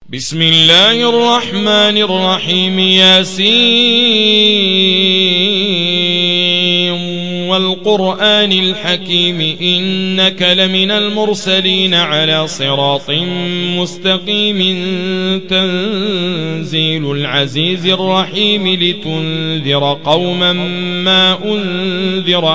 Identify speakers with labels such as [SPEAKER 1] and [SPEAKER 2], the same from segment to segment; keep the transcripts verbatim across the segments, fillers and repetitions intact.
[SPEAKER 1] بسم الله الرحمن الرحيم. ياسين والقرآن الحكيم إنك لمن المرسلين على صراط مستقيم تنزيل العزيز الرحيم لتنذر قوما ما أنذر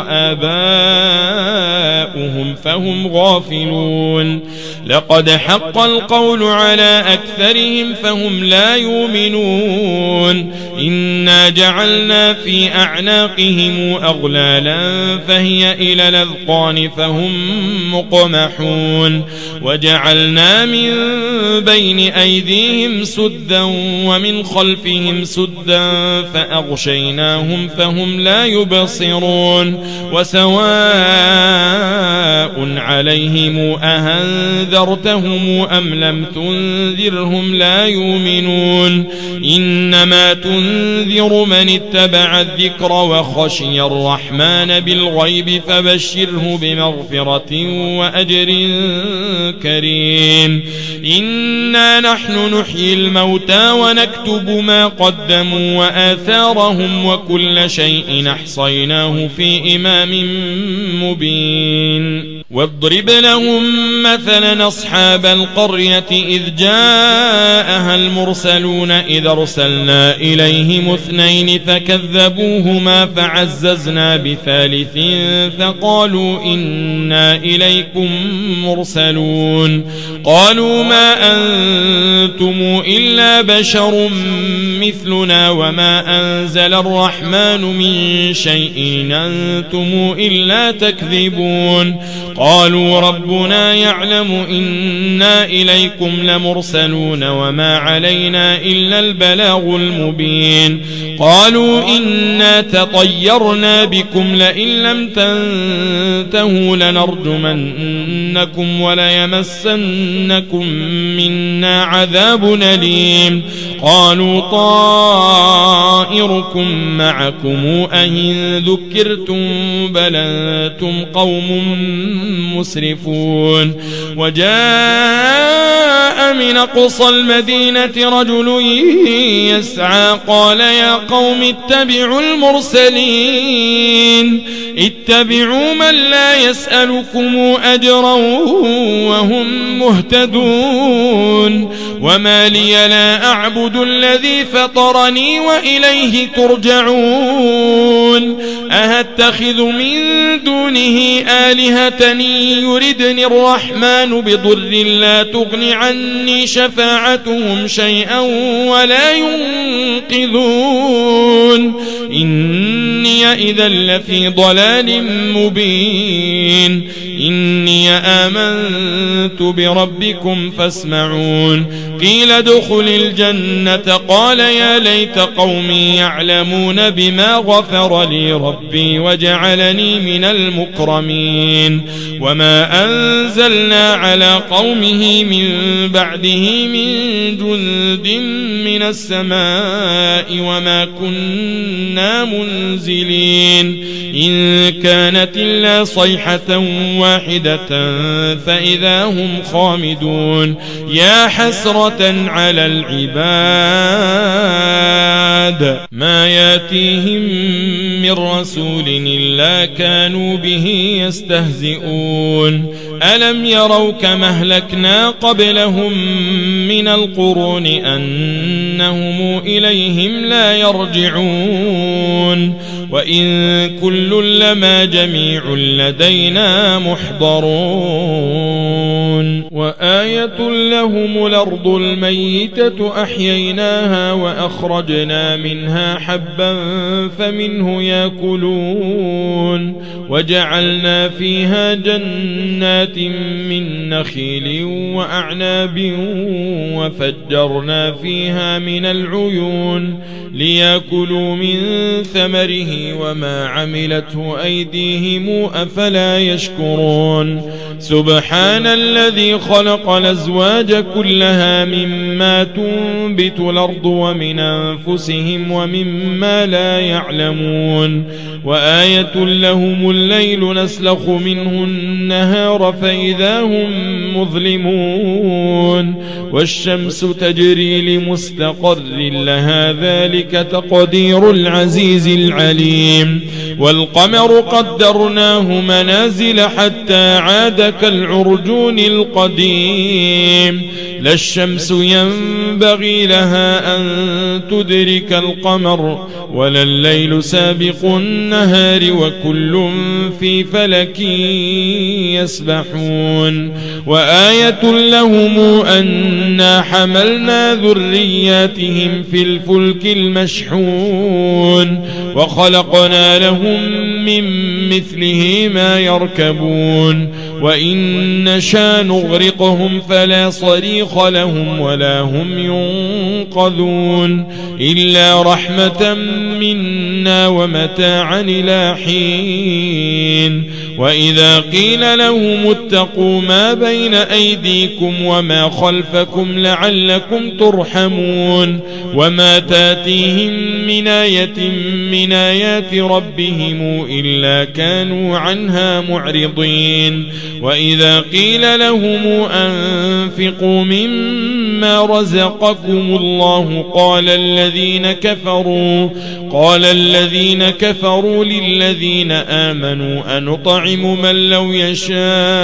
[SPEAKER 1] آباؤهم فهم غافلون. لقد حق القول على أكثرهم فهم لا يؤمنون. إنا جعلنا في أعناقهم أغلالا فهي إلى الأذقان فهم مقمحون. وجعلنا من بين أيديهم سدا ومن خلفهم سدا فأغشيناهم فهم لا يبصرون. وسواء عليهم أأنذرتهم أم لم تنذرهم لا يؤمنون. إنما تنذر من اتبع الذكر وخشي الرحمن بالغيب فبشره بمغفرة وأجر كريم. إنا نحن نحيي الموتى ونكتب ما قدموا وآثارهم وكل شيء أحصيناه في إمام مبين. واضرب لهم مثلا أصحاب القرية إذ جاءها المرسلون إذ أرسلنا إليهم اثنين فكذبوهما فعززنا بثالث فقالوا إنا إليكم مرسلون. قالوا ما أنتم إلا بشر مثلنا وما أنزل الرحمن من شيء أنتم إلا تكذبون. قالوا ربنا يعلم إنا إليكم لمرسلون وما علينا إلا البلاغ المبين. قالوا إنا تطيرنا بكم لئن لم تنتهوا لنرجمنكم وليمسنكم منا عذاب أليم. قالوا طائركم معكم أئن ذكرتم بل أنتم قوم مسرفون. وجاء من أقصى المدينة رجل يسعى قال يا قوم اتبعوا المرسلين اتبعوا من لا يسألكم أجرا وهم مهتدون. وما لي لا أعبد الذي فطرني وإليه ترجعون. أهتخذ من دونه آلهة يردني الرحمن بضر لا تغن عني شفاعتهم شيئا ولا ينقذون. إني إذا لفي ضلال مبين. إني آمنت بربكم فاسمعون. قيل ادخل الجنة قال يا ليت قومي يعلمون بما غفر لي ربي وجعلني من المكرمين. وما أنزلنا على قومه من بعده من جند من السماء وما كنا منزلين. إن كانت إلا صيحة واحدة فإذا هم خامدون. يا حسرة على العباد ما ياتيهم من رسول إلا كانوا به يستهزئون. ألم يروا كما أهلكنا قبلهم من القرون أنهم إليهم لا يرجعون. وإن كل لما جميع لدينا محضرون. وآية لهم الأرض الميتة أحييناها وأخرجنا منها حبا فمنه يأكلون. وجعلنا فيها جنات من نخيل وأعناب وفجرنا فيها من العيون ليأكلوا من ثمره وما عملته أيديهم أفلا يشكرون. سبحان الذي خلق الأزواج كلها مما تنبت الأرض ومن أنفسهم ومما لا يعلمون وآية لهم الليل نسلخ منه النهار فإذا هم مظلمون والشمس تجري لمستقر لها ذلك تقدير العزيز العليم والقمر قدرناه منازل حتى عاد كالعرجون القديم لا الشمس ينبغي لها أن تدرك القمر ولا الليل سابق النهار وكل في فلك يسبحون وآية لهم أنا حملنا ذرياتهم في الفلك المشحون وخلقنا لهم من مثله ما يركبون وإن نشاء نغرقهم فلا صريخ لهم ولا هم ينقذون إلا رحمة منا ومتاعا إلى حين وإذا قيل لهم اتقوا ما بين أيديكم وما خلفكم لعلكم ترحمون وما تاتيهم من آية من آيات ربهم إلا كانوا عنها معرضين وإذا قيل لهم أنفقوا مما رزقكم الله قال الذين كفروا قال الذين كفروا للذين آمنوا أنطعم من لو يشاء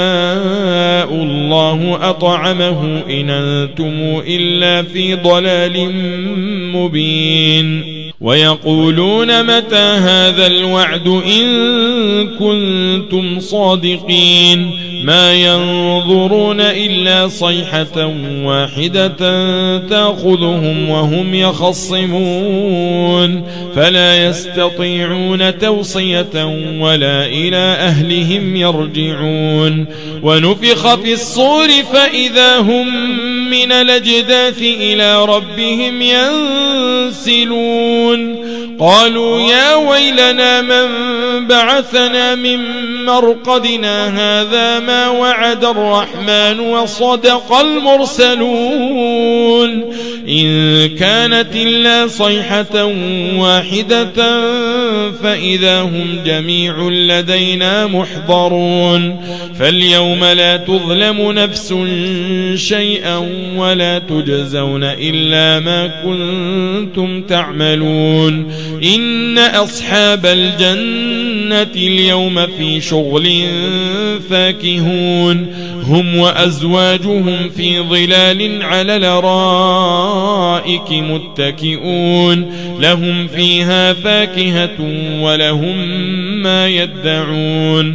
[SPEAKER 1] الله أطعمه إن أنتم إلا في ضلال مبين ويقولون متى هذا الوعد إن كنتم صادقين ما ينظرون إلا صيحة واحدة تأخذهم وهم يخصمون فلا يستطيعون توصية ولا إلى أهلهم يرجعون ونفخ في الصور فإذا هم من الأجداث إلى ربهم ينسلون قالوا يا ويلنا من بعثنا من مرقدنا هذا ما وعد الرحمن وصدق المرسلون إن كانت إلا صيحة واحدة فإذا هم جميع لدينا محضرون فاليوم لا تظلم نفس شيئا ولا تجزون إلا ما كنتم تعملون إن أصحاب الجنة اليوم في شغل فاكهون هم وأزواجهم في ظلال على الأرائك متكئون لهم فيها فاكهة ولهم ما يدعون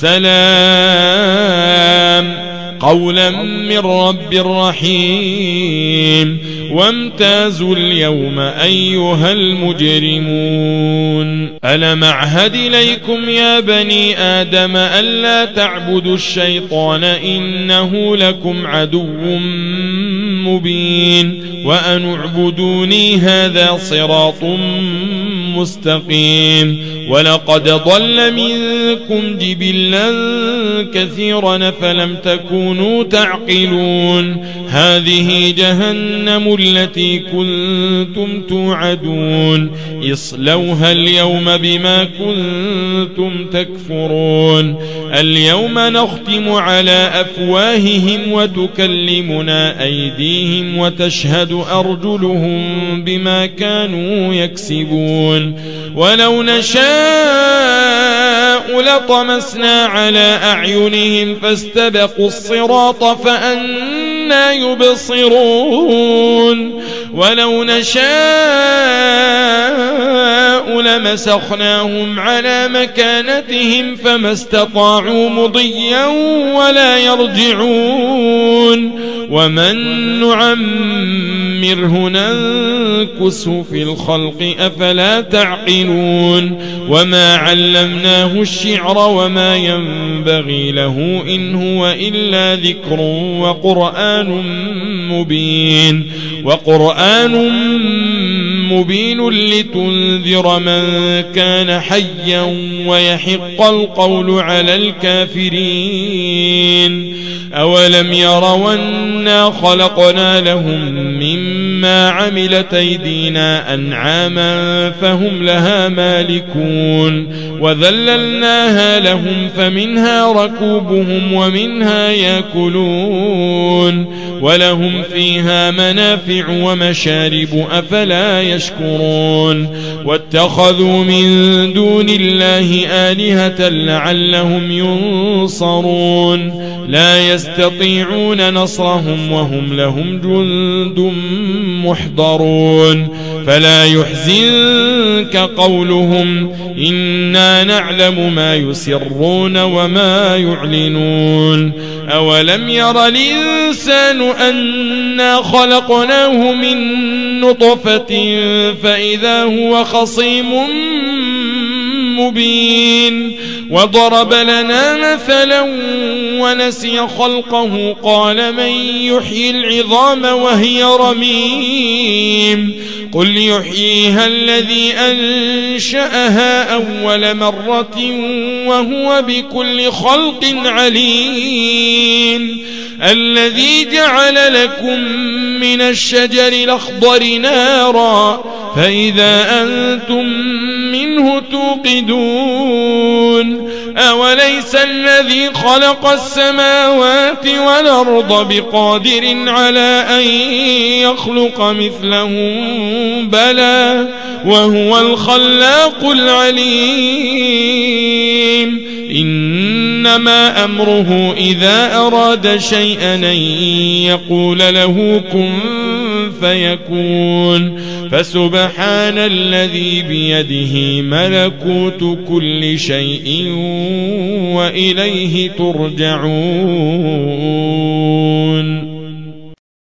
[SPEAKER 1] سلام قولا من رب رحيم وامتازوا اليوم أيها المجرمون ألم أعهد إليكم يا بني آدم ألا تعبدوا الشيطان إنه لكم عدو مبين وأن اعبدوني هذا صراط مستقيم ولقد ضل منكم جبلا كثيرا فلم تكونوا تعقلون هذه جهنم التي كنتم توعدون اصلوها اليوم بما كنتم تكفرون اليوم نختم على أفواههم وتكلمنا أيديهم وتشهد أرجلهم بما كانوا يكسبون ولو نشاء لطمسنا على أعينهم فاستبقوا الصراط فأنى يبصرون ولو نشاء لمسخناهم على مكانتهم فما استطاعوا مضيا ولا يرجعون ومن نعمره ننكسه في الخلق أفلا تعقلون وما علمناه الشعر وما ينبغي له إن هو إلا ذكر وقرآن مبين وقرآن مبين لتنذر من كان حيا ويحق القول على الكافرين. أولم يروا أنا خلقنا لهم مما عملت أيدينا أنعاما فهم لها مالكون وذللناها لهم فمنها ركوبهم ومنها يأكلون ولهم فيها منافع ومشارب أفلا يشكرون. واتخذوا من دون الله آلهة لعلهم ينصرون لا يستطيعون نصرهم وهم لهم جند محضرون. فلا يحزنك قولهم إنا نعلم ما يسرون وما يعلنون. أولم ير الإنسان أنا خلقناه من نطفة فإذا هو خصيم مبين وضرب لنا مثلا ونسي خلقه قال من يحيي العظام وهي رميم قل يحييها الذي أنشأها أول مرة وهو بكل خلق عليم. الذي جعل لكم من الشجر الأخضر نارا فإذا أنتم منه توقدون. أوليس الذي خلق السماوات والأرض بقادر على أن يخلق مثلهم بلى وهو الخلاق العليم. إنما أمره إذا أراد شيئا أن يقول له كن فيكون. فسبحان الذي بيده ملكوت كل شيء وإليه ترجعون.